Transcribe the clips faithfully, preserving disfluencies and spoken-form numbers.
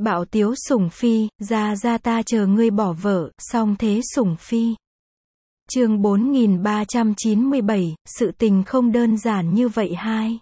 Bạo tiếu sủng phi, ra ra ta chờ ngươi bỏ vợ, song thế sủng phi. Chương bốn nghìn ba trăm chín mươi bảy, sự tình không đơn giản như vậy hai.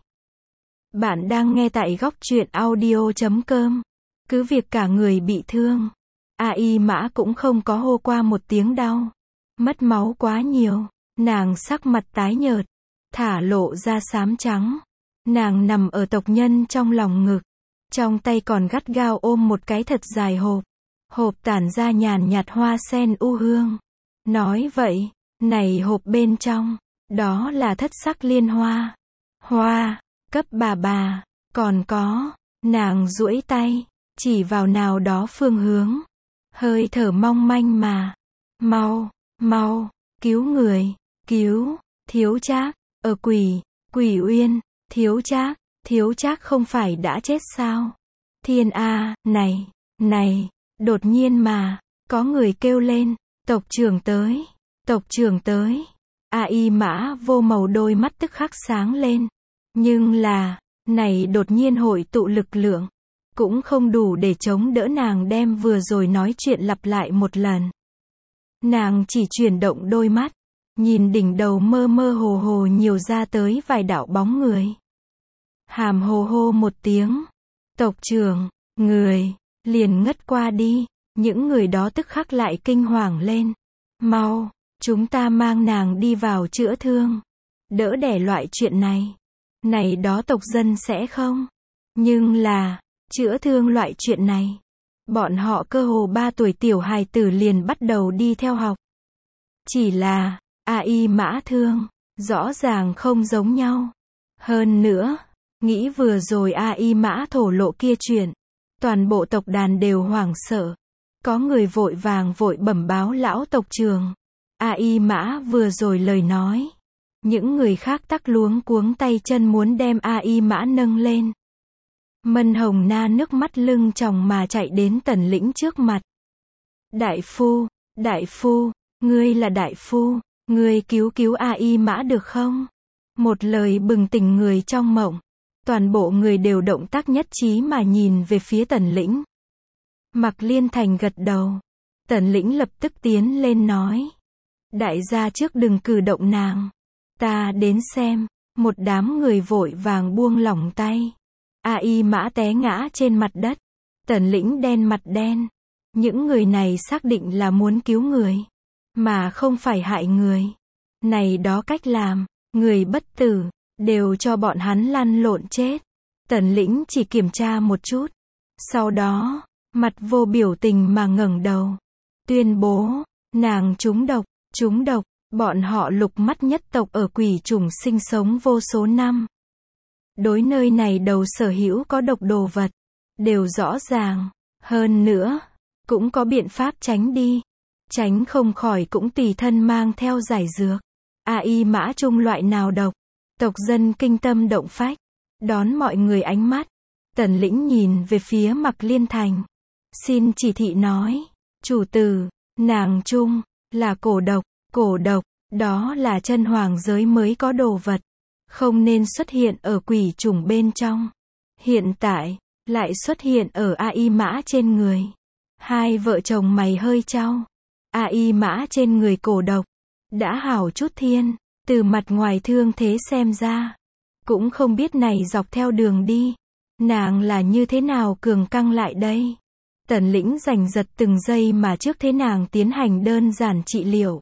Bạn đang nghe tại góc truyện audio chấm com. Cứ việc cả người bị thương, A Y Mã cũng không có hô qua một tiếng đau. Mất máu quá nhiều, nàng sắc mặt tái nhợt, thả lộ ra xám trắng. Nàng nằm ở tộc nhân trong lòng ngực, trong tay còn gắt gao ôm một cái thật dài hộp. Hộp tản ra nhàn nhạt hoa sen u hương. Nói vậy, này hộp bên trong, đó là thất sắc liên hoa. Hoa, cấp bà bà, còn có, nàng duỗi tay, chỉ vào nào đó phương hướng. Hơi thở mong manh mà, mau, mau, cứu người, cứu, Thiếu Trác, ở Quỷ, Quỷ Uyên, Thiếu Trác, Thiếu Trác không phải đã chết sao? Thiên A, này, này, đột nhiên mà, có người kêu lên, tộc trưởng tới, tộc trưởng tới. A Y Mã vô màu đôi mắt tức khắc sáng lên. Nhưng là, này đột nhiên hội tụ lực lượng, cũng không đủ để chống đỡ nàng đem vừa rồi nói chuyện lặp lại một lần. Nàng chỉ chuyển động đôi mắt, nhìn đỉnh đầu mơ mơ hồ hồ nhiều ra tới vài đạo bóng người. Hàm hồ hô một tiếng, tộc trưởng, người, liền ngất qua đi, những người đó tức khắc lại kinh hoàng lên. Mau, chúng ta mang nàng đi vào chữa thương, đỡ đẻ loại chuyện này. Này đó tộc dân sẽ không. Nhưng là, chữa thương loại chuyện này, bọn họ cơ hồ ba tuổi tiểu hài tử liền bắt đầu đi theo học. Chỉ là, A Y Mã thương, rõ ràng không giống nhau. Hơn nữa, nghĩ vừa rồi A Y Mã thổ lộ kia chuyện, toàn bộ tộc đàn đều hoảng sợ. Có người vội vàng vội bẩm báo lão tộc trưởng. A Y Mã vừa rồi lời nói. Những người khác tắc luống cuống tay chân muốn đem A Y Mã nâng lên. Mân Hồng Na nước mắt lưng tròng mà chạy đến Tần Lĩnh trước mặt. Đại phu, đại phu, ngươi là đại phu, ngươi cứu cứu A Y Mã được không? Một lời bừng tỉnh người trong mộng. Toàn bộ người đều động tác nhất trí mà nhìn về phía Tần Lĩnh. Mạc Liên Thành gật đầu. Tần Lĩnh lập tức tiến lên nói. Đại gia trước đừng cử động nàng. Ta đến xem. Một đám người vội vàng buông lỏng tay. A Y Mã té ngã trên mặt đất. Tần Lĩnh đen mặt đen. Những người này xác định là muốn cứu người, mà không phải hại người. Này đó cách làm, người bất tử, đều cho bọn hắn lăn lộn chết. Tần Lĩnh chỉ kiểm tra một chút. Sau đó, mặt vô biểu tình mà ngẩng đầu. Tuyên bố, nàng trúng độc, trúng độc, bọn họ Lục Mắt nhất tộc ở quỷ chủng sinh sống vô số năm. Đối nơi này đầu sở hữu có độc đồ vật, đều rõ ràng. Hơn nữa, cũng có biện pháp tránh đi. Tránh không khỏi cũng tùy thân mang theo giải dược. A Y Mã trung loại nào độc. Tộc dân kinh tâm động phách. Đón mọi người ánh mắt. Tần Lĩnh nhìn về phía Mạc Liên Thành. Xin chỉ thị nói. Chủ tử, nàng trung, là cổ độc. Cổ độc, đó là chân hoàng giới mới có đồ vật. Không nên xuất hiện ở quỷ chủng bên trong. Hiện tại, lại xuất hiện ở A Y Mã trên người. Hai vợ chồng mày hơi chau. A Y Mã trên người cổ độc. Đã hảo chút thiên, từ mặt ngoài thương thế xem ra. Cũng không biết này dọc theo đường đi. Nàng là như thế nào cường căng lại đây. Tần Lĩnh giành giật từng giây mà trước thế nàng tiến hành đơn giản trị liệu.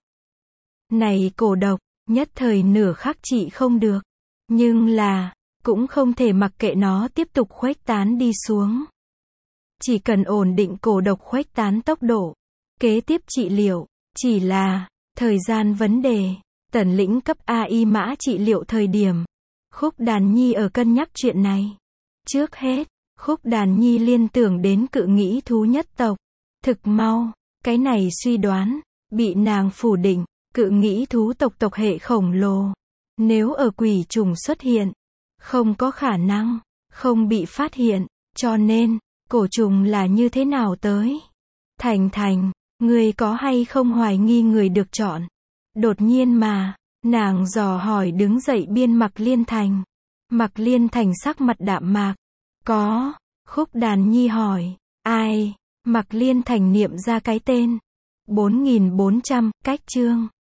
Này cổ độc, nhất thời nửa khắc trị không được. Nhưng là, cũng không thể mặc kệ nó tiếp tục khuếch tán đi xuống. Chỉ cần ổn định cổ độc khuếch tán tốc độ. Kế tiếp trị liệu, chỉ là, thời gian vấn đề. Tần Lĩnh cấp A Y Mã trị liệu thời điểm. Khúc Đàn Nhi ở cân nhắc chuyện này. Trước hết, Khúc Đàn Nhi liên tưởng đến cự nghĩ thú nhất tộc. Thực mau, cái này suy đoán, bị nàng phủ định. Cự nghĩ thú tộc tộc hệ khổng lồ. Nếu ở quỷ trùng xuất hiện, không có khả năng, không bị phát hiện. Cho nên, cổ trùng là như thế nào tới? Thành Thành, người có hay không hoài nghi người được chọn? Đột nhiên mà, nàng dò hỏi đứng dậy biên Mạc Liên Thành. Mạc Liên Thành sắc mặt đạm mạc. Có, Khúc Đàn Nhi hỏi. Ai? Mạc Liên Thành niệm ra cái tên. bốn nghìn bốn trăm, cách chương.